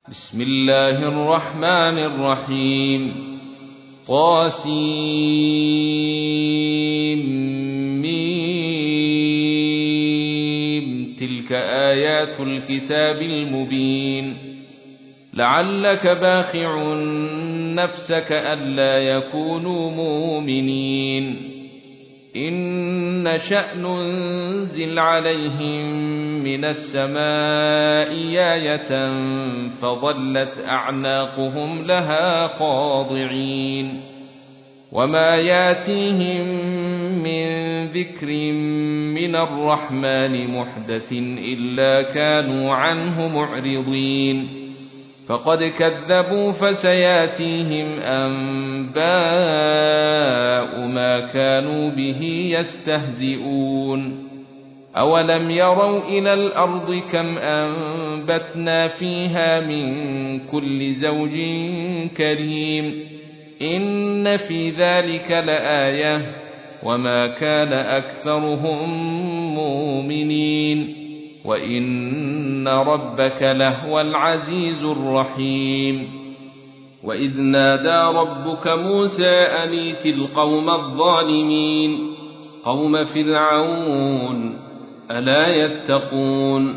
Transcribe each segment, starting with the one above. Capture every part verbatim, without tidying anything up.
بسم الله الرحمن الرحيم. طاسيم. تلك آيات الكتاب المبين. لعلك باخع نفسك ألا يكونوا مؤمنين إن نشأ ننزل عليهم من السماء آية فظلت أعناقهم لها خاضعين وما ياتيهم من ذكر من الرحمن محدث إلا كانوا عنه معرضين فقد كذبوا فسياتيهم أنباء ما كانوا به يستهزئون أولم يروا إلى الأرض كم أنبتنا فيها من كل زوج كريم إن في ذلك لآية وما كان أكثرهم مؤمنين وإن ربك لهو العزيز الرحيم. وإذ نادى ربك موسى أن ائت القوم الظالمين قوم فرعون ألا يتقون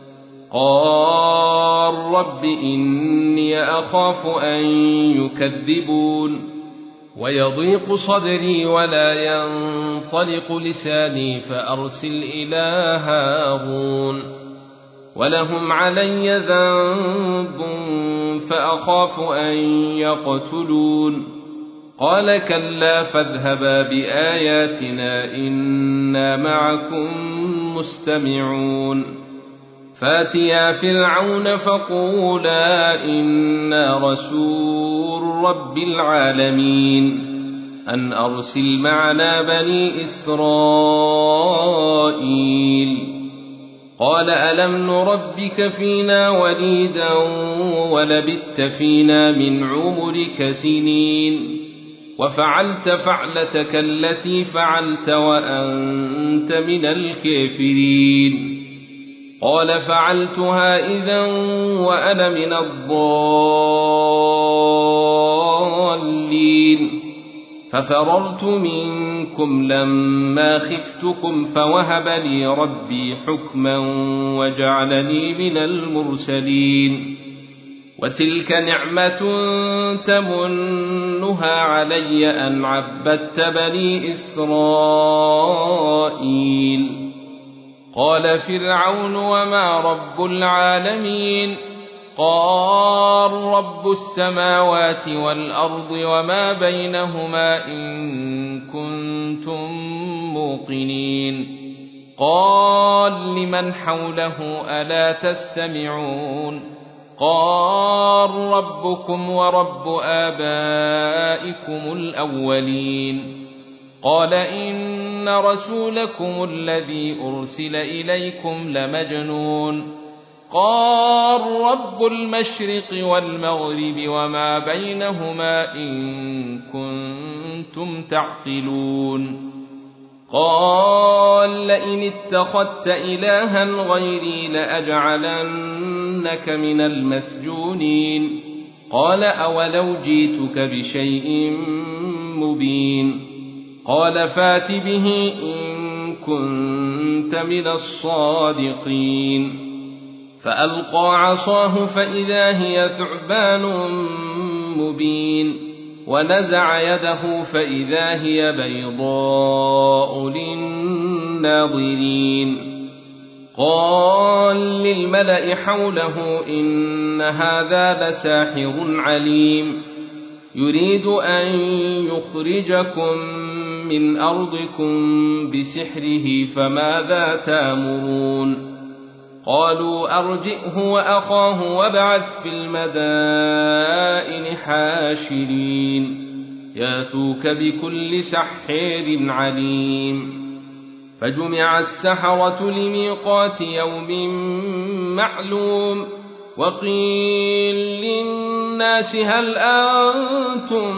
قال رب إني أخاف أن يكذبون ويضيق صدري ولا ينطلق لساني فأرسل إلى هارون ولهم علي ذنب فأخاف أن يقتلون قال كلا فاذهبا بآياتنا إنا معكم مستمعون فاتيا فرعون فقولا إنا رسول رب العالمين أن أرسل معنا بني إسرائيل قال ألم نربك فينا وليدا ولبثت فينا من عمرك سنين وفعلت فعلتك التي فعلت وأنت من الكافرين قال فعلتها إذا وأنا من الضالين ففررت منكم لما خفتكم فوهب لي ربي حكما وجعلني من المرسلين وتلك نعمة تمنها علي أن عبدت بني إسرائيل قال فرعون وما رب العالمين قال رب السماوات والأرض وما بينهما إن كنتم موقنين قال لمن حوله ألا تستمعون قال ربكم ورب آبائكم الأولين قال إن رسولكم الذي أرسل إليكم لمجنون قال رب المشرق والمغرب وما بينهما إن كنتم تعقلون قال لئن اتخذت إلها غيري لأجعلنك من المسجونين قال أولو جئتك بشيء مبين قال فات به إن كنت من الصادقين فألقى عصاه فإذا هي ثعبان مبين ونزع يده فإذا هي بيضاء للناظرين قال للملأ حوله إن هذا لساحر عليم يريد أن يخرجكم من أرضكم بسحره فماذا تأمرون قالوا أرجئه وأخاه وابعث في المدائن حاشرين ياتوك بكل سحر عليم فجمع السحرة لميقات يوم معلوم وقيل للناس هل أنتم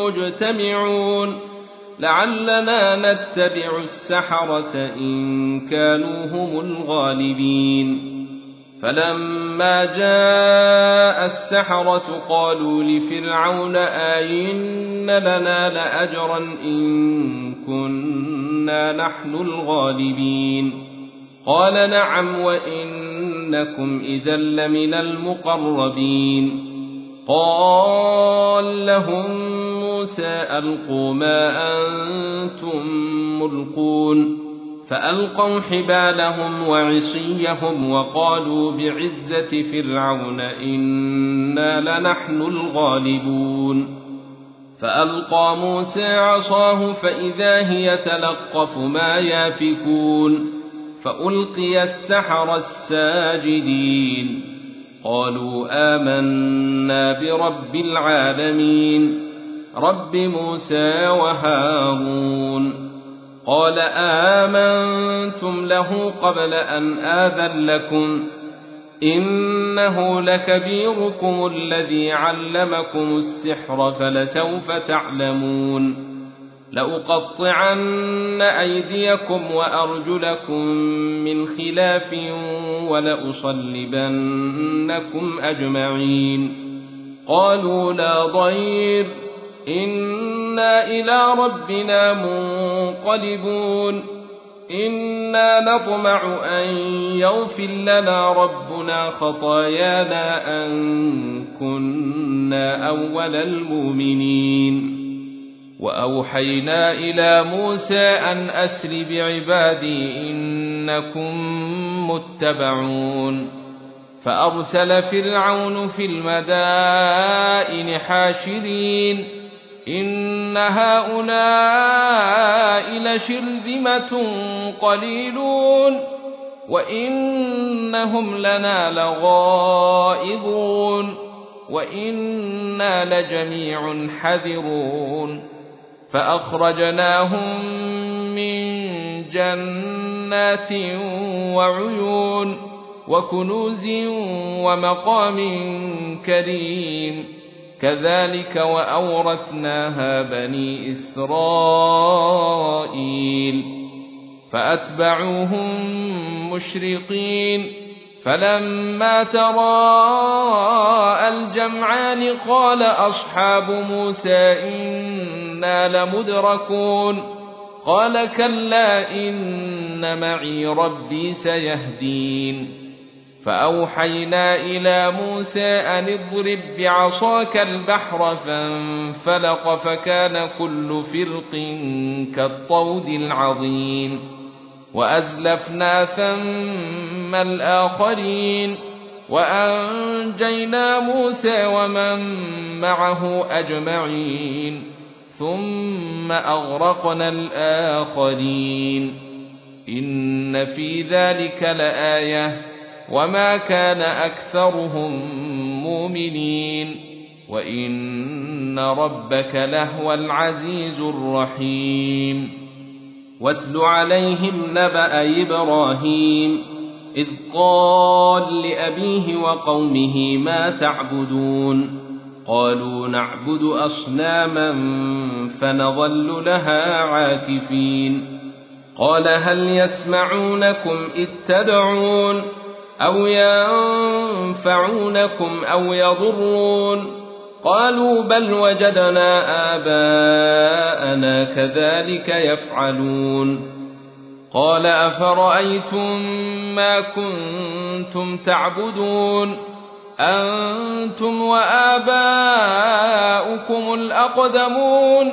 مجتمعون لعلنا نتبع السحرة إن كانوا هم الغالبين فلما جاء السحرة قالوا لفرعون آئن لنا لأجرا إن كنا نحن الغالبين قال نعم وإنكم إذا لمن المقربين قال لهم موسى ألقوا ما أنتم ملقون فألقوا حبالهم وعصيهم وقالوا بعزة فرعون إنا لنحن الغالبون فألقى موسى عصاه فإذا هي تلقف ما يافكون فألقي السحرة الساجدين قالوا آمنا برب العالمين رب موسى وهارون قال آمنتم له قبل أن آذن لكم إنه لكبيركم الذي علمكم السحر فلسوف تعلمون لأقطعن أيديكم وأرجلكم من خلاف ولأصلبنكم أجمعين قالوا لا ضير إنا إلى ربنا منقلبون إنا نطمع أن يغفر لنا ربنا خطايانا أن كنا أول المؤمنين وأوحينا إلى موسى أن أسر بعبادي إنكم متبعون فأرسل فرعون في المدائن حاشرين إن هؤلاء لشرذمة قليلون وإنهم لنا لغائظون وإنا لجميع حذرون فأخرجناهم من جنات وعيون وكنوز ومقام كريم كذلك وأورثناها بني إسرائيل فأتبعوهم مشرقين فلما تراءى الجمعان قال أصحاب موسى إنا لمدركون قال كلا إن معي ربي سيهدين فأوحينا إلى موسى أن اضرب بعصاك البحر فانفلق فكان كل فرق كالطود العظيم وأزلفنا ثم الآخرين وأنجينا موسى ومن معه أجمعين ثم أغرقنا الآخرين إن في ذلك لآية وما كان أكثرهم مؤمنين وإن ربك لهو العزيز الرحيم واتل عليهم نبأ إبراهيم إذ قال لأبيه وقومه ما تعبدون قالوا نعبد أصناما فنظل لها عاكفين قال هل يسمعونكم إذ تدعون أو ينفعونكم أو يضرون قالوا بل وجدنا آباءنا كذلك يفعلون قال أفرأيتم ما كنتم تعبدون أنتم وآباؤكم الأقدمون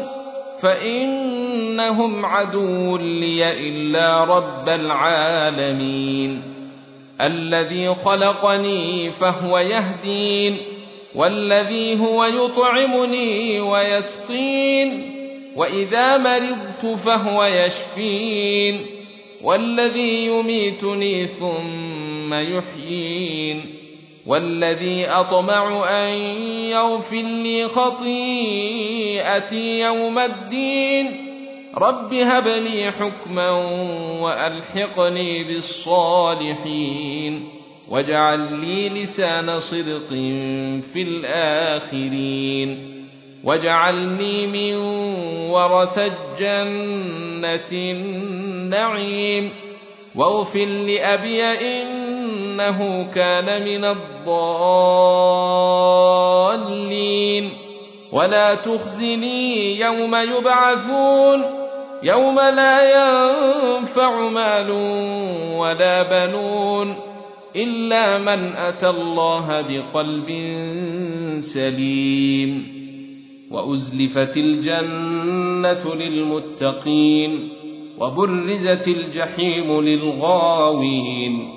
فإنهم عدو لي إلا رب العالمين الذي خلقني فهو يهدين والذي هو يطعمني ويسقين وإذا مرضت فهو يشفين والذي يميتني ثم يحيين والذي أطمع أن يغفر لي خطيئتي يوم الدين رب هب لي حكما وألحقني بالصالحين واجعل لي لسان صدق في الآخرين واجعلني من ورثة جنة النعيم واغفر لأبي إن إنه كان من الضالين ولا تخزني يوم يبعثون يوم لا ينفع مال ولا بنون إلا من أتى الله بقلب سليم وأزلفت الجنة للمتقين وبرزت الجحيم للغاوين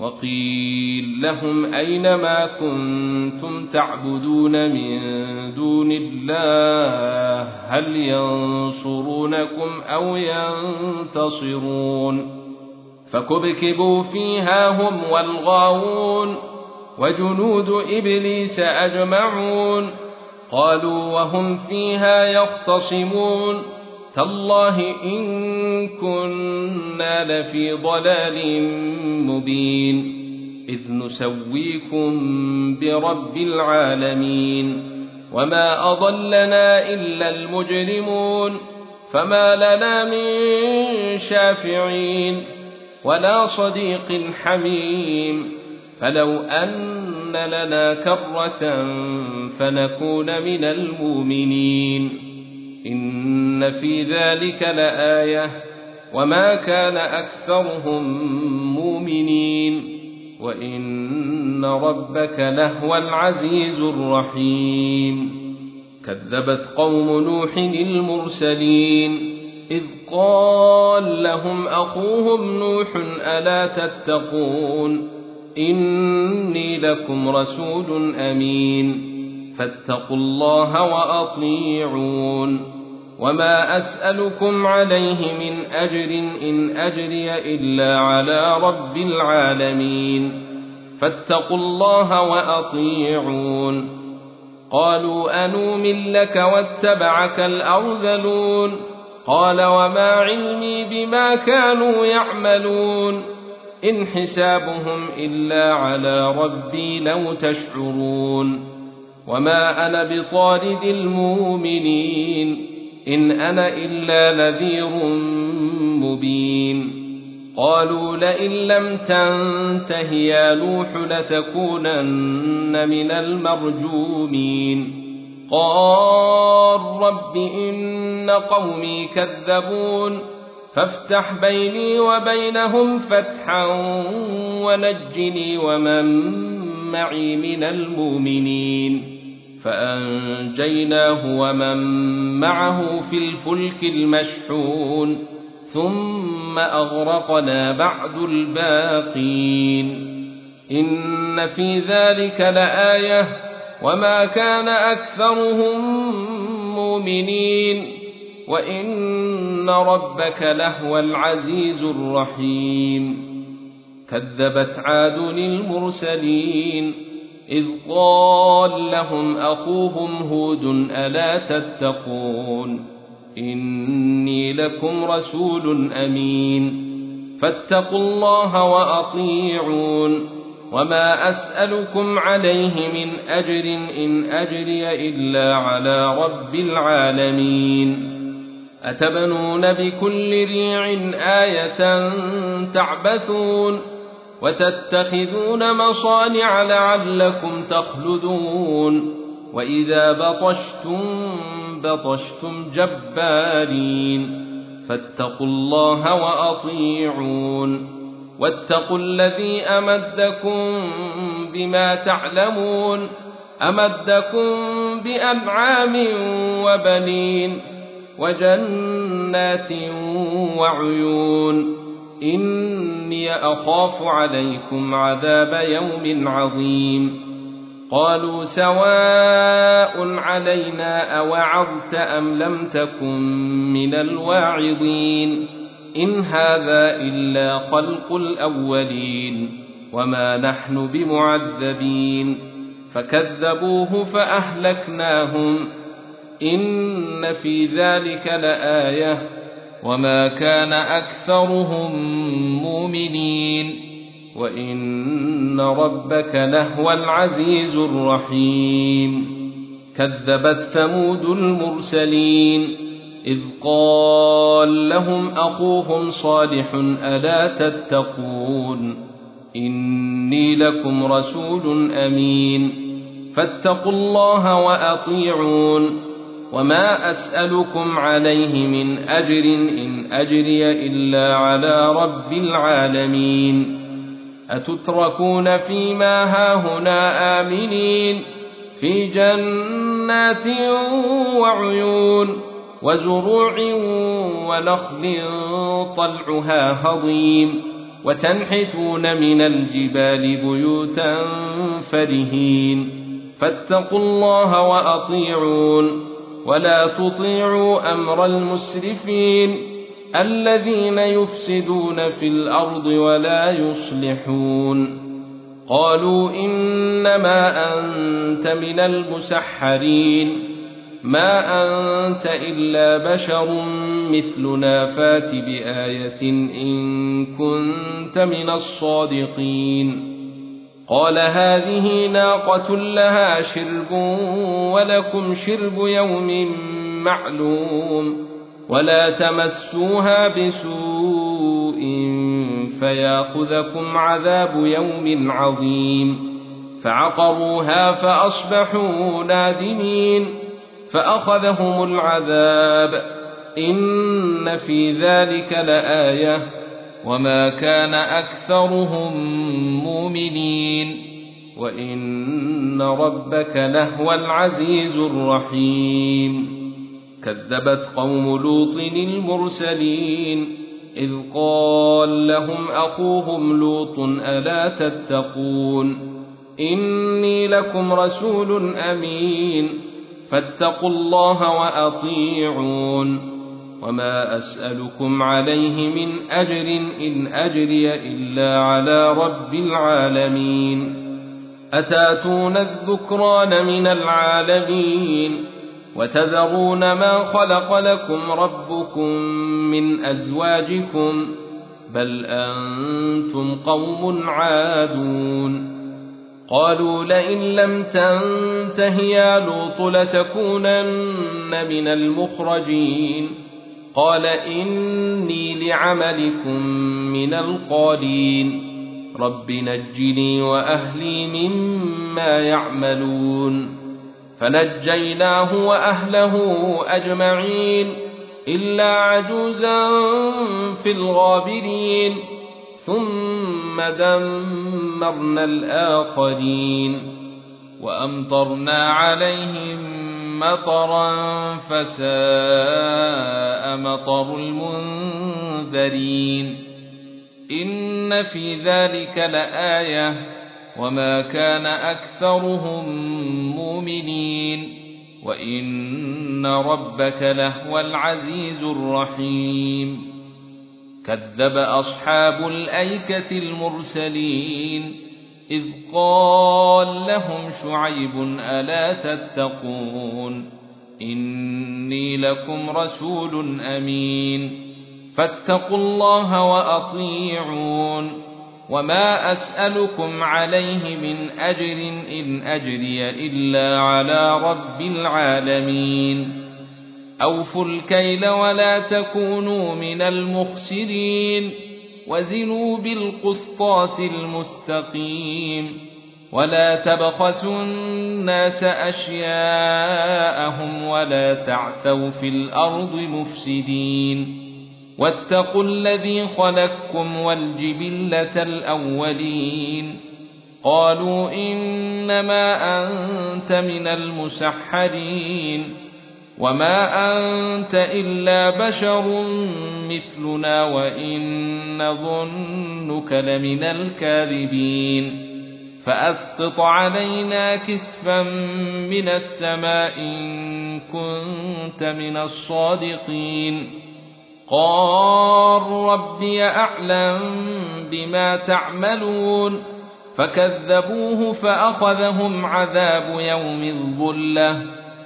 وقيل لهم أين ما كنتم تعبدون من دون الله هل ينصرونكم أو ينتصرون فكبكبوا فيها هم والغاوون وجنود إبليس أجمعون قالوا وهم فيها يختصمون تالله إن كنا لفي ضلال مبين إذ نسويكم برب العالمين وما أضلنا إلا المجرمون فما لنا من شافعين ولا صديق حميم فلو أن لنا كرة فنكون من المؤمنين إن في ذلك لآية وما كان أكثرهم مؤمنين وإن ربك لهو العزيز الرحيم كذبت قوم نوح المرسلين إذ قال لهم أخوهم نوح ألا تتقون إني لكم رسول أمين فاتقوا الله وأطيعون وما أسألكم عليه من أجر إن أجري إلا على رب العالمين فاتقوا الله وأطيعون قالوا أنؤمن لك واتبعك الأرذلون قال وما علمي بما كانوا يعملون إن حسابهم إلا على ربي لو تشعرون وما أنا بطارد المؤمنين إن أنا إلا نذير مبين قالوا لئن لم تنته يا نوح لتكونن من المرجومين قال رب إن قومي كذبون فافتح بيني وبينهم فتحا ونجني ومن معي من المؤمنين فأنجيناه ومن معه في الفلك المشحون ثم أغرقنا بعد الباقين إن في ذلك لآية وما كان أكثرهم مؤمنين وإن ربك لهو العزيز الرحيم كذبت عاد المرسلين إذ قال لهم أخوهم هود ألا تتقون إني لكم رسول أمين فاتقوا الله وأطيعون وما أسألكم عليه من أجر إن أجري إلا على رب العالمين أتبنون بكل ريع آية تعبثون وتتخذون مصانع لعلكم تخلدون وإذا بطشتم بطشتم جبارين فاتقوا الله وأطيعون واتقوا الذي أمدكم بما تعلمون أمدكم بأنعام وبنين وجنات وعيون إني أخاف عليكم عذاب يوم عظيم قالوا سواء علينا أوعظت أم لم تكن من الواعظين إن هذا إلا خلق الأولين وما نحن بمعذبين فكذبوه فأهلكناهم إن في ذلك لآية وما كان أكثرهم مؤمنين وإن ربك لهو العزيز الرحيم كذبت ثمود المرسلين إذ قال لهم أخوهم صالح ألا تتقون إني لكم رسول أمين فاتقوا الله وأطيعون وما أسألكم عليه من أجر إن أجري إلا على رب العالمين أتتركون فيما هاهنا آمنين في جنات وعيون وزروع ونخل طلعها هضيم وتنحتون من الجبال بيوتا فرهين فاتقوا الله وأطيعون ولا تطيعوا أمر المسرفين الذين يفسدون في الأرض ولا يصلحون قالوا إنما أنت من المسحرين ما أنت إلا بشر مثلنا فات بآية إن كنت من الصادقين قال هذه ناقة لها شرب ولكم شرب يوم معلوم ولا تمسوها بسوء فياخذكم عذاب يوم عظيم فعقروها فأصبحوا نادمين فأخذهم العذاب إن في ذلك لآية وما كان أكثرهم مؤمنين وإن ربك لهو العزيز الرحيم كذبت قوم لوط المرسلين إذ قال لهم أخوهم لوط ألا تتقون إني لكم رسول أمين فاتقوا الله وأطيعون وما أسألكم عليه من أجر إن أجري إلا على رب العالمين أتاتون الذكران من العالمين وتذرون ما خلق لكم ربكم من أزواجكم بل أنتم قوم عادون قالوا لئن لم تنته يا لوط لتكونن من المخرجين قال إني لعملكم من القالين رب نجني وأهلي مما يعملون فنجيناه وأهله أجمعين إلا عجوزا في الغابرين ثم دمرنا الآخرين وأمطرنا عليهم مطرا فساء مطر المنذرين إن في ذلك لآية وما كان أكثرهم مؤمنين وإن ربك لهو العزيز الرحيم كذب أصحاب الأيكة المرسلين إذ قال لهم شعيب ألا تتقون إني لكم رسول أمين فاتقوا الله وأطيعون وما أسألكم عليه من أجر إن أجري إلا على رب العالمين أوفوا الكيل ولا تكونوا من المخسرين وزنوا بالقسطاس المستقيم ولا تبخسوا الناس أشياءهم ولا تعثوا في الأرض مفسدين واتقوا الذي خلقكم والجبلة الأولين قالوا إنما أنت من المسحرين وما أنت إلا بشر مثلنا وإن نظنك لمن الكاذبين فأسقط علينا كسفا من السماء إن كنت من الصادقين قال ربي أعلم بما تعملون فكذبوه فأخذهم عذاب يوم الظلة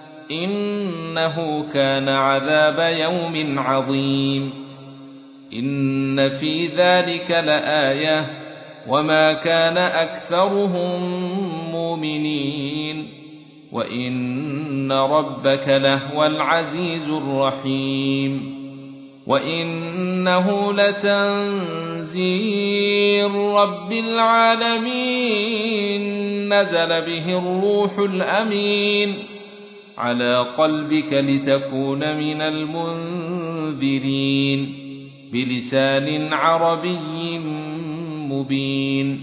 إنه كان عذاب يوم عظيم إن في ذلك لآية وما كان أكثرهم مؤمنين وإن ربك لهو العزيز الرحيم وإنه لتنزيل تنزيل رب العالمين نزل به الروح الأمين على قلبك لتكون من المنذرين بلسان عربي مبين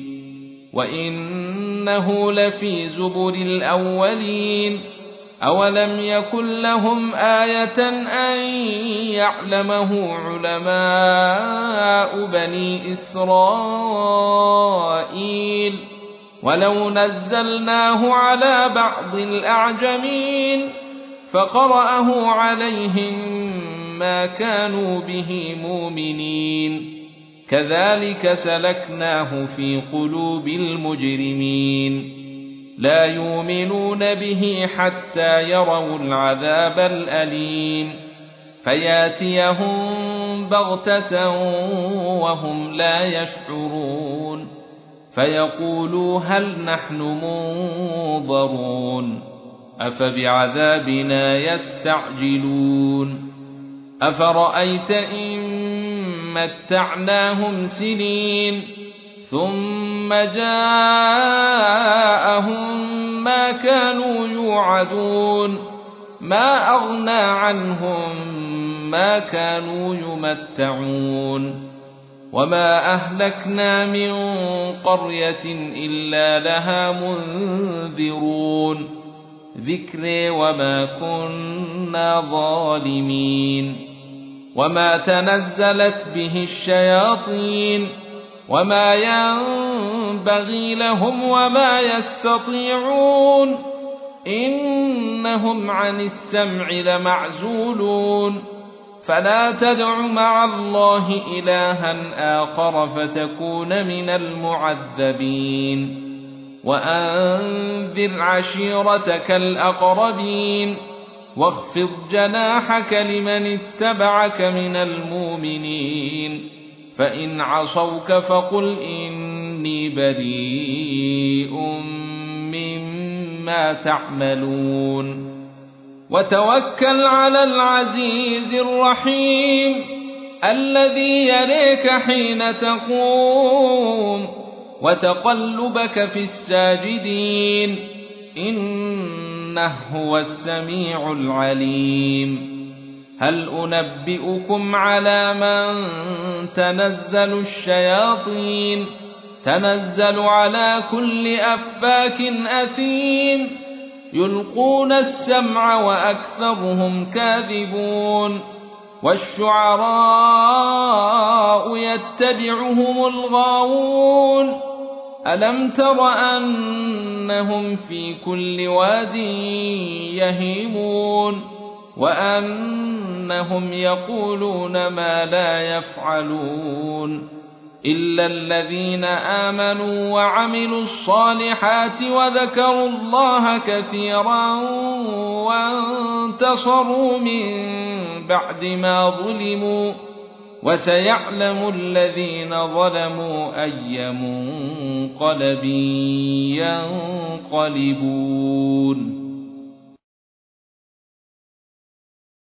وإنه لفي زبر الأولين أولم يكن لهم آية أن يعلمه علماء بني إسرائيل ولو نزلناه على بعض الأعجمين فقرأه عليهم ما كانوا به مؤمنين كذلك سلكناه في قلوب المجرمين لا يؤمنون به حتى يروا العذاب الأليم فياتيهم بغتة وهم لا يشعرون فيقولوا هل نحن منظرون أفبعذابنا يستعجلون أفرأيت إن متعناهم سنين ثم جاءهم ما كانوا يوعدون ما أغنى عنهم ما كانوا يمتعون وما أهلكنا من قرية إلا لها منذرون ذكر وما كنا ظالمين وما تنزلت به الشياطين وما ينبغي لهم وما يستطيعون إنهم عن السمع لمعزولون فلا تدع مع الله إلها آخر فتكون من المعذبين وأنذر عشيرتك الأقربين واخفض جناحك لمن اتبعك من المؤمنين فإن عصوك فقل إني بريء مما تعملون وتوكل على العزيز الرحيم الذي يريك حين تقوم وتقلبك في الساجدين إنه هو السميع العليم هل أنبئكم على من تنزل الشياطين تنزل على كل أفاك أثيم يلقون السمع وأكثرهم كاذبون والشعراء يتبعهم الغاوون ألم تر أنهم في كل واد يهيمون وأنهم يقولون ما لا يفعلون إلا الذين آمنوا وعملوا الصالحات وذكروا الله كثيرا وانتصروا من بعد ما ظلموا وسيعلم الذين ظلموا أي منقلب ينقلبون